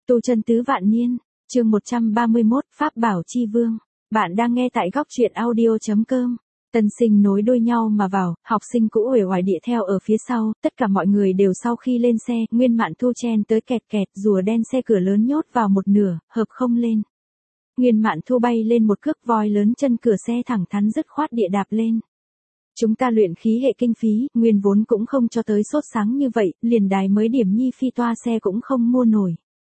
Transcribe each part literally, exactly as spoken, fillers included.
Tu chân tứ vạn niên, chương một trăm ba mươi mốt, Pháp bảo chi vương. Bạn đang nghe tại góc truyện audio.com. Tân sinh nối đuôi nhau mà vào, học sinh cũ uể oải địa theo ở phía sau, tất cả mọi người đều sau khi lên xe, Nguyên Mạn Thu chen tới kẹt kẹt, rùa đen xe cửa lớn nhốt vào một nửa, hợp không lên. Nguyên Mạn Thu bay lên một cước voi lớn, chân cửa xe thẳng thắn dứt khoát địa đạp lên. Chúng ta luyện khí hệ kinh phí, nguyên vốn cũng không cho tới sốt sáng như vậy, liền đài mới điểm nhi phi toa xe cũng không mua nổi.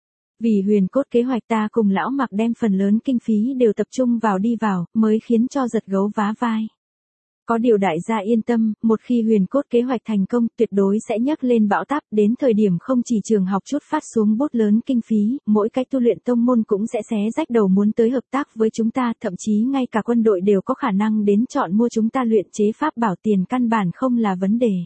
Vì huyền cốt kế hoạch ta cùng lão Mặc đem phần lớn kinh phí đều tập trung vào đi vào, mới khiến cho giật gấu vá vai. Có điều đại gia yên tâm, một khi huyền cốt kế hoạch thành công, tuyệt đối sẽ nhấc lên bão táp, đến thời điểm không chỉ trường học chút phát xuống bút lớn kinh phí, mỗi cái tu luyện tông môn cũng sẽ xé rách đầu muốn tới hợp tác với chúng ta, thậm chí ngay cả quân đội đều có khả năng đến chọn mua chúng ta luyện chế pháp bảo, tiền căn bản không là vấn đề.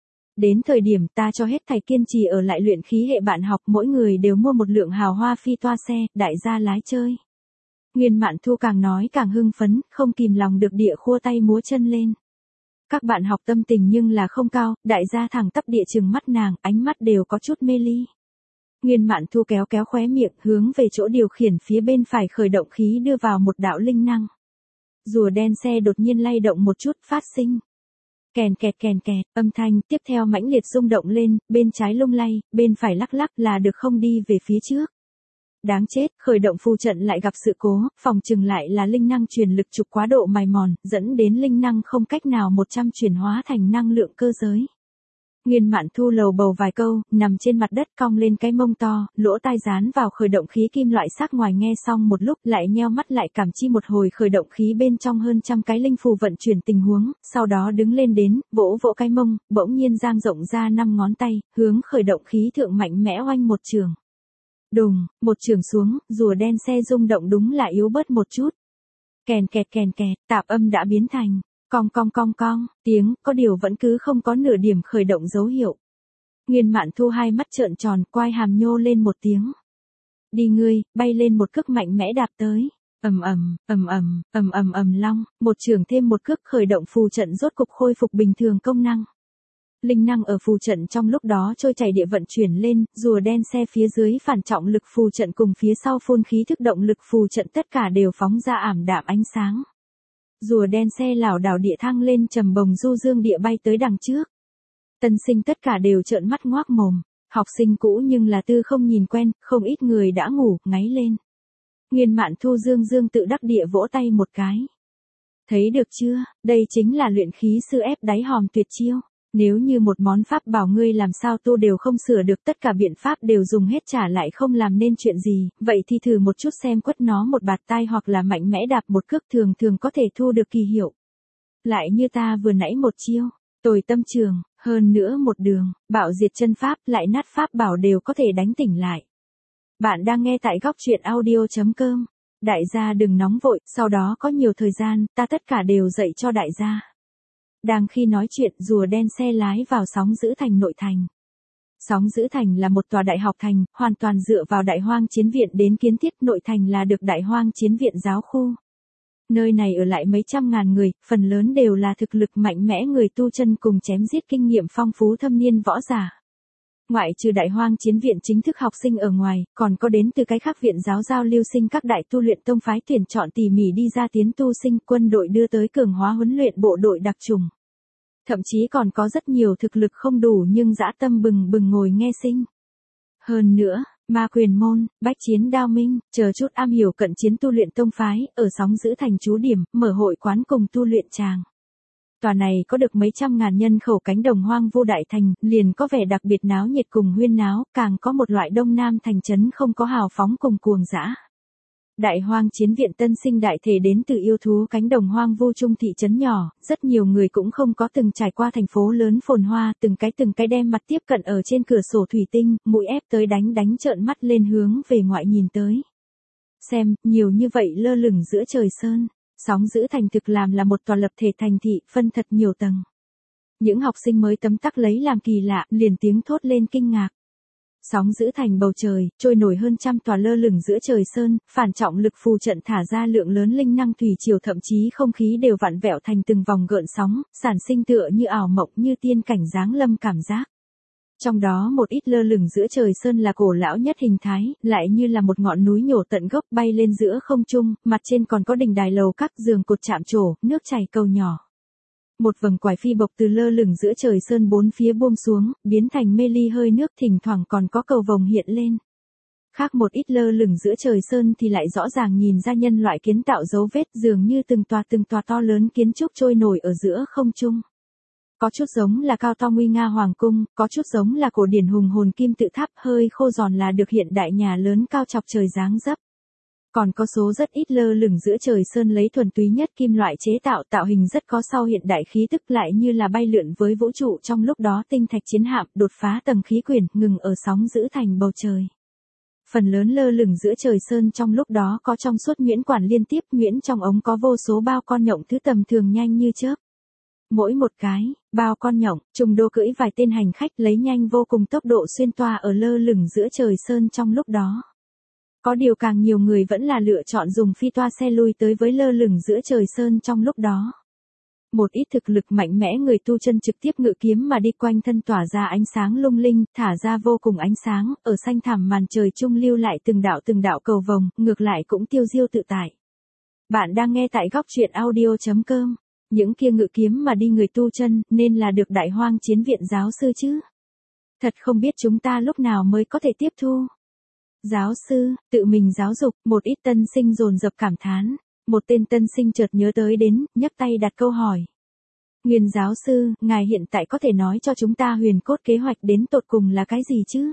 Đến thời điểm ta cho hết thầy kiên trì ở lại luyện khí hệ bạn học, mỗi người đều mua một lượng hào hoa phi toa xe, đại gia lái chơi. Nguyên Mạn Thu càng nói càng hưng phấn, không kìm lòng được địa khua tay múa chân lên. Các bạn học tâm tình nhưng là không cao, đại gia thẳng tắp địa trừng mắt nàng, ánh mắt đều có chút mê ly. Nguyên Mạn Thu kéo kéo khóe miệng, hướng về chỗ điều khiển phía bên phải khởi động khí đưa vào một đạo linh năng. Rùa đen xe đột nhiên lay động một chút, phát sinh. Kèn kẹt kèn kẹt, âm thanh tiếp theo mãnh liệt rung động lên, bên trái lung lay, bên phải lắc lắc, là được không đi về phía trước. Đáng chết, khởi động phù trận lại gặp sự cố, phòng chừng lại là linh năng truyền lực trục quá độ mài mòn, dẫn đến linh năng không cách nào một trăm chuyển hóa thành năng lượng cơ giới. Nguyên Mạn Thu lầu bầu vài câu, nằm trên mặt đất cong lên cái mông to, lỗ tai dán vào khởi động khí kim loại sắc ngoài, nghe xong một lúc lại nheo mắt lại cảm chi một hồi khởi động khí bên trong hơn trăm cái linh phù vận chuyển tình huống, sau đó đứng lên đến, vỗ vỗ cái mông, bỗng nhiên dang rộng ra năm ngón tay, hướng khởi động khí thượng mạnh mẽ oanh một trường. Đùng, một trường xuống, rùa đen xe rung động đúng là yếu bớt một chút. Kèn kẹt kèn kẹt, tạp âm đã biến thành cong cong cong cong, tiếng, có điều vẫn cứ không có nửa điểm khởi động dấu hiệu. Nguyên Mạn Thu hai mắt trợn tròn, quai hàm nhô lên một tiếng. Đi ngươi, bay lên một cước mạnh mẽ đạp tới. Ầm ầm, ầm ầm, ầm ầm ầm long, một trường thêm một cước khởi động phù trận rốt cục khôi phục bình thường công năng. Linh năng ở phù trận trong lúc đó trôi chảy địa vận chuyển lên, rùa đen xe phía dưới phản trọng lực phù trận cùng phía sau phun khí thức động lực phù trận tất cả đều phóng ra ảm đạm ánh sáng. Rùa đen xe lảo đảo địa thăng lên, trầm bồng du dương địa bay tới đằng trước. Tân sinh tất cả đều trợn mắt ngoác mồm, học sinh cũ nhưng là tư không nhìn quen, không ít người đã ngủ, ngáy lên. Nguyên Mạn Thu dương dương tự đắc địa vỗ tay một cái. Thấy được chưa, đây chính là luyện khí sư ép đáy hòm tuyệt chiêu. Nếu như một món pháp bảo ngươi làm sao tu đều không sửa được, tất cả biện pháp đều dùng hết trả lại không làm nên chuyện gì, vậy thì thử một chút xem, quất nó một bạt tai hoặc là mạnh mẽ đạp một cước, thường thường có thể thu được kỳ hiệu. Lại như ta vừa nãy một chiêu, tồi tâm trường, hơn nữa một đường, bạo diệt chân pháp, lại nát pháp bảo đều có thể đánh tỉnh lại. Bạn đang nghe tại góc truyện audio.com. Đại gia đừng nóng vội, sau đó có nhiều thời gian, ta tất cả đều dạy cho đại gia. Đang khi nói chuyện, rùa đen xe lái vào Sóng Dữ Thành nội thành. Sóng Dữ Thành là một tòa đại học thành, hoàn toàn dựa vào Đại Hoang Chiến Viện đến kiến thiết, nội thành là được Đại Hoang Chiến Viện giáo khu. Nơi này ở lại mấy trăm ngàn người, phần lớn đều là thực lực mạnh mẽ người tu chân cùng chém giết kinh nghiệm phong phú thâm niên võ giả. Ngoại trừ Đại Hoang Chiến Viện chính thức học sinh ở ngoài, còn có đến từ cái khác viện giáo giao lưu sinh các đại tu luyện tông phái tuyển chọn tỉ mỉ đi ra tiến tu sinh, quân đội đưa tới cường hóa huấn luyện bộ đội đặc trùng. Thậm chí còn có rất nhiều thực lực không đủ nhưng dã tâm bừng bừng ngồi nghe sinh. Hơn nữa, Ma Quyền Môn, Bách Chiến Đao Minh, chờ chút am hiểu cận chiến tu luyện tông phái, ở Sóng Dữ Thành trú điểm, mở hội quán cùng tu luyện tràng. Tòa này có được mấy trăm ngàn nhân khẩu cánh đồng hoang vu đại thành, liền có vẻ đặc biệt náo nhiệt cùng huyên náo, càng có một loại đông nam thành trấn không có hào phóng cùng cuồng dã. Đại Hoang Chiến Viện tân sinh đại thể đến từ yêu thú cánh đồng hoang vu trung thị trấn nhỏ, rất nhiều người cũng không có từng trải qua thành phố lớn phồn hoa, từng cái từng cái đem mặt tiếp cận ở trên cửa sổ thủy tinh, mũi ép tới đánh đánh trợn mắt lên hướng về ngoại nhìn tới. Xem, nhiều như vậy lơ lửng giữa trời sơn. Sóng Dữ Thành thực làm là một tòa lập thể thành thị, phân thật nhiều tầng. Những học sinh mới tấm tắc lấy làm kỳ lạ, liền tiếng thốt lên kinh ngạc. Sóng Dữ Thành bầu trời, trôi nổi hơn trăm tòa lơ lửng giữa trời sơn, phản trọng lực phù trận thả ra lượng lớn linh năng thủy triều, thậm chí không khí đều vặn vẹo thành từng vòng gợn sóng, sản sinh tựa như ảo mộng, như tiên cảnh giáng lâm cảm giác. Trong đó một ít lơ lửng giữa trời sơn là cổ lão nhất hình thái, lại như là một ngọn núi nhổ tận gốc bay lên giữa không trung, mặt trên còn có đình đài lầu các giường cột chạm trổ, nước chảy cầu nhỏ. Một vầng quải phi bộc từ lơ lửng giữa trời sơn bốn phía buông xuống, biến thành mê ly hơi nước, thỉnh thoảng còn có cầu vồng hiện lên. Khác một ít lơ lửng giữa trời sơn thì lại rõ ràng nhìn ra nhân loại kiến tạo dấu vết, dường như từng tòa từng tòa to lớn kiến trúc trôi nổi ở giữa không trung. Có chút giống là cao to nguy nga hoàng cung, có chút giống là cổ điển hùng hồn kim tự tháp hơi khô giòn là được hiện đại nhà lớn cao chọc trời dáng dấp. Còn có số rất ít lơ lửng giữa trời sơn lấy thuần túy nhất kim loại chế tạo, tạo hình rất có sau hiện đại khí tức, lại như là bay lượn với vũ trụ. Trong lúc đó tinh thạch chiến hạm đột phá tầng khí quyển, ngừng ở sóng giữ thành bầu trời. Phần lớn lơ lửng giữa trời sơn trong lúc đó có trong suốt nhuyễn quản liên tiếp, nhuyễn trong ống có vô số bao con nhộng thứ tầm thường nhanh như chớp. Mỗi một cái bao con nhộng, trùng đô cưỡi vài tên hành khách lấy nhanh vô cùng tốc độ xuyên toa ở lơ lửng giữa trời sơn trong lúc đó. Có điều càng nhiều người vẫn là lựa chọn dùng phi toa xe lui tới với lơ lửng giữa trời sơn trong lúc đó. Một ít thực lực mạnh mẽ người tu chân trực tiếp ngự kiếm mà đi quanh thân tỏa ra ánh sáng lung linh, thả ra vô cùng ánh sáng, ở xanh thẳm màn trời trung lưu lại từng đạo từng đạo cầu vồng, ngược lại cũng tiêu diêu tự tại. Bạn đang nghe tại góc truyện audio chấm com. Những kia ngự kiếm mà đi người tu chân, nên là được Đại Hoang Chiến Viện giáo sư chứ. Thật không biết chúng ta lúc nào mới có thể tiếp thu. Giáo sư, tự mình giáo dục, một ít tân sinh dồn dập cảm thán. Một tên tân sinh chợt nhớ tới đến, nhấc tay đặt câu hỏi. Nguyên giáo sư, ngài hiện tại có thể nói cho chúng ta huyền cốt kế hoạch đến tột cùng là cái gì chứ?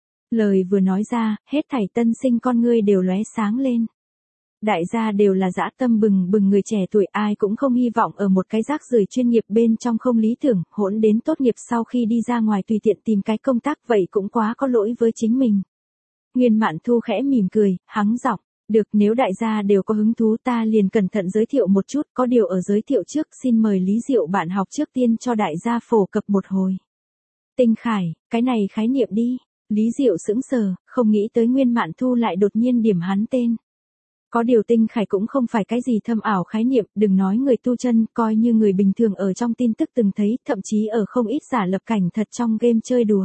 Lời vừa nói ra, hết thảy tân sinh con ngươi đều lóe sáng lên. Đại gia đều là dã tâm bừng bừng người trẻ tuổi, ai cũng không hy vọng ở một cái rác rưởi chuyên nghiệp bên trong không lý tưởng, hỗn đến tốt nghiệp sau khi đi ra ngoài tùy tiện tìm cái công tác, vậy cũng quá có lỗi với chính mình. Nguyên Mạn Thu khẽ mỉm cười, hắng giọng, được, nếu đại gia đều có hứng thú ta liền cẩn thận giới thiệu một chút, có điều ở giới thiệu trước xin mời Lý Diệu bạn học trước tiên cho đại gia phổ cập một hồi. Tinh khải, cái này khái niệm đi. Lý Diệu sững sờ, không nghĩ tới Nguyên Mạn Thu lại đột nhiên điểm hắn tên. Có điều tinh khải cũng không phải cái gì thâm ảo khái niệm, đừng nói người tu chân, coi như người bình thường ở trong tin tức từng thấy, thậm chí ở không ít giả lập cảnh thật trong game chơi đùa.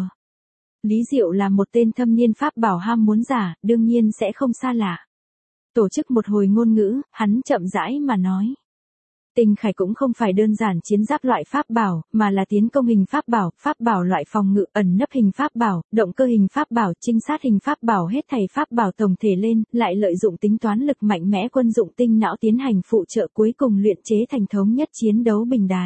Lý Diệu là một tên thâm niên pháp bảo ham muốn giả, đương nhiên sẽ không xa lạ. Tổ chức một hồi ngôn ngữ, hắn chậm rãi mà nói. Tinh khải cũng không phải đơn giản chiến giáp loại pháp bảo, mà là tiến công hình pháp bảo, pháp bảo loại phòng ngự, ẩn nấp hình pháp bảo, động cơ hình pháp bảo, trinh sát hình pháp bảo, hết thảy pháp bảo tổng thể lên, lại lợi dụng tính toán lực mạnh mẽ quân dụng tinh não tiến hành phụ trợ, cuối cùng luyện chế thành thống nhất chiến đấu bình đài.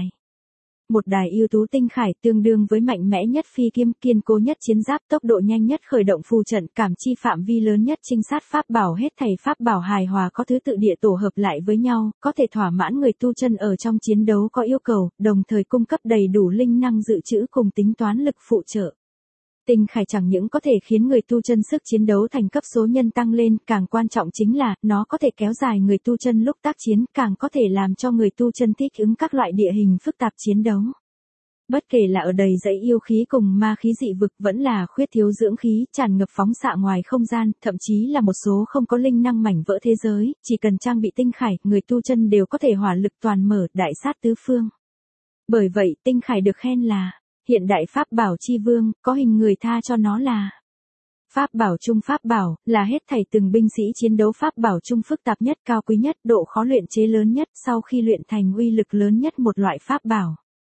Một đài ưu tú tinh khải tương đương với mạnh mẽ nhất phi kiếm, kiên cố nhất chiến giáp, tốc độ nhanh nhất khởi động phù trận, cảm chi phạm vi lớn nhất trinh sát pháp bảo, hết thảy pháp bảo hài hòa có thứ tự địa tổ hợp lại với nhau, có thể thỏa mãn người tu chân ở trong chiến đấu có yêu cầu, đồng thời cung cấp đầy đủ linh năng dự trữ cùng tính toán lực phụ trợ. Tinh khải chẳng những có thể khiến người tu chân sức chiến đấu thành cấp số nhân tăng lên, càng quan trọng chính là, nó có thể kéo dài người tu chân lúc tác chiến, càng có thể làm cho người tu chân thích ứng các loại địa hình phức tạp chiến đấu. Bất kể là ở đầy dẫy yêu khí cùng ma khí dị vực, vẫn là khuyết thiếu dưỡng khí, tràn ngập phóng xạ ngoài không gian, thậm chí là một số không có linh năng mảnh vỡ thế giới, chỉ cần trang bị tinh khải, người tu chân đều có thể hỏa lực toàn mở, đại sát tứ phương. Bởi vậy, tinh khải được khen là hiện đại pháp bảo chi vương, có hình người tha cho nó là pháp bảo trung pháp bảo, là hết thảy từng binh sĩ chiến đấu pháp bảo trung phức tạp nhất, cao quý nhất, độ khó luyện chế lớn nhất, sau khi luyện thành uy lực lớn nhất một loại pháp bảo.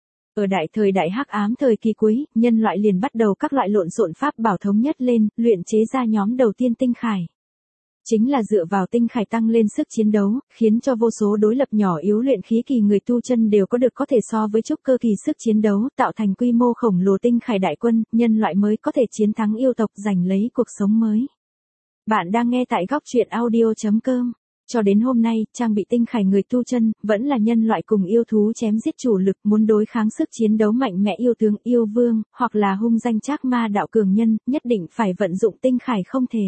Ở đại thời đại hắc ám thời kỳ cuối, nhân loại liền bắt đầu các loại lộn xộn pháp bảo thống nhất lên, luyện chế ra nhóm đầu tiên tinh khải. Chính là dựa vào tinh khải tăng lên sức chiến đấu, khiến cho vô số đối lập nhỏ yếu luyện khí kỳ người tu chân đều có được có thể so với trúc cơ kỳ sức chiến đấu, tạo thành quy mô khổng lồ tinh khải đại quân, nhân loại mới có thể chiến thắng yêu tộc, giành lấy cuộc sống mới. Bạn đang nghe tại góc truyện audio chấm com. Cho đến hôm nay, trang bị tinh khải người tu chân, vẫn là nhân loại cùng yêu thú chém giết chủ lực, muốn đối kháng sức chiến đấu mạnh mẽ yêu tướng, yêu vương, hoặc là hung danh trác ma đạo cường nhân, nhất định phải vận dụng tinh khải không thể.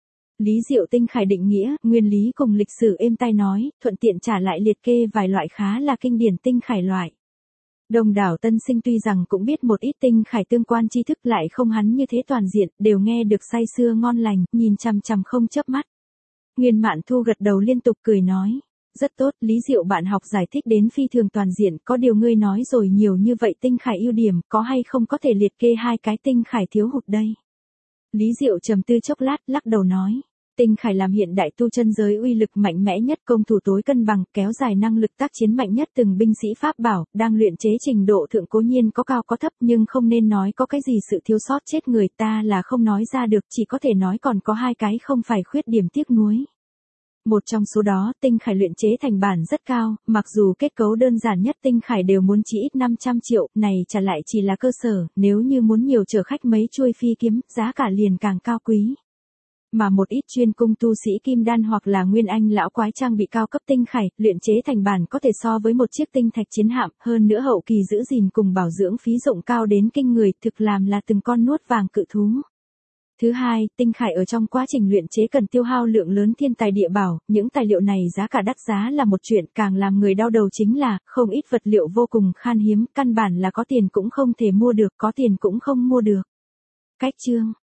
Lý Diệu tinh khải định nghĩa, nguyên lý cùng lịch sử êm tai nói, thuận tiện trả lại liệt kê vài loại khá là kinh điển tinh khải loại. Đông đảo tân sinh tuy rằng cũng biết một ít tinh khải tương quan tri thức, lại không hắn như thế toàn diện, đều nghe được say sưa ngon lành, nhìn chằm chằm không chớp mắt. Nguyên Mạn Thu gật đầu liên tục cười nói, Rất tốt, Lý Diệu bạn học giải thích đến phi thường toàn diện, có điều ngươi nói rồi nhiều như vậy Tinh Khải ưu điểm, có hay không có thể liệt kê hai cái Tinh Khải thiếu hụt đây? Lý Diệu trầm tư chốc lát, lắc đầu nói. Tinh Khải làm hiện đại tu chân giới uy lực mạnh mẽ nhất, công thủ tối cân bằng, kéo dài năng lực tác chiến mạnh nhất từng binh sĩ pháp bảo, đang luyện chế trình độ thượng cố nhiên có cao có thấp nhưng không nên nói có cái gì sự thiếu sót chết người ta là không nói ra được, chỉ có thể nói còn có hai cái không phải khuyết điểm tiếc nuối. Một trong số đó, Tinh Khải luyện chế thành bản rất cao, mặc dù kết cấu đơn giản nhất Tinh Khải đều muốn chỉ ít năm trăm triệu, này trả lại chỉ là cơ sở, nếu như muốn nhiều chở khách mấy chuôi phi kiếm, giá cả liền càng cao quý. Mà một ít chuyên cung tu sĩ kim đan hoặc là nguyên anh lão quái trang bị cao cấp Tinh Khải, luyện chế thành bản có thể so với một chiếc tinh thạch chiến hạm, hơn nữa hậu kỳ giữ gìn cùng bảo dưỡng phí dụng cao đến kinh người, thực làm là từng con nuốt vàng cự thú. Thứ hai, Tinh Khải ở trong quá trình luyện chế cần tiêu hao lượng lớn thiên tài địa bảo, những tài liệu này giá cả đắt giá là một chuyện, càng làm người đau đầu chính là, không ít vật liệu vô cùng khan hiếm, căn bản là có tiền cũng không thể mua được, có tiền cũng không mua được. Cách chương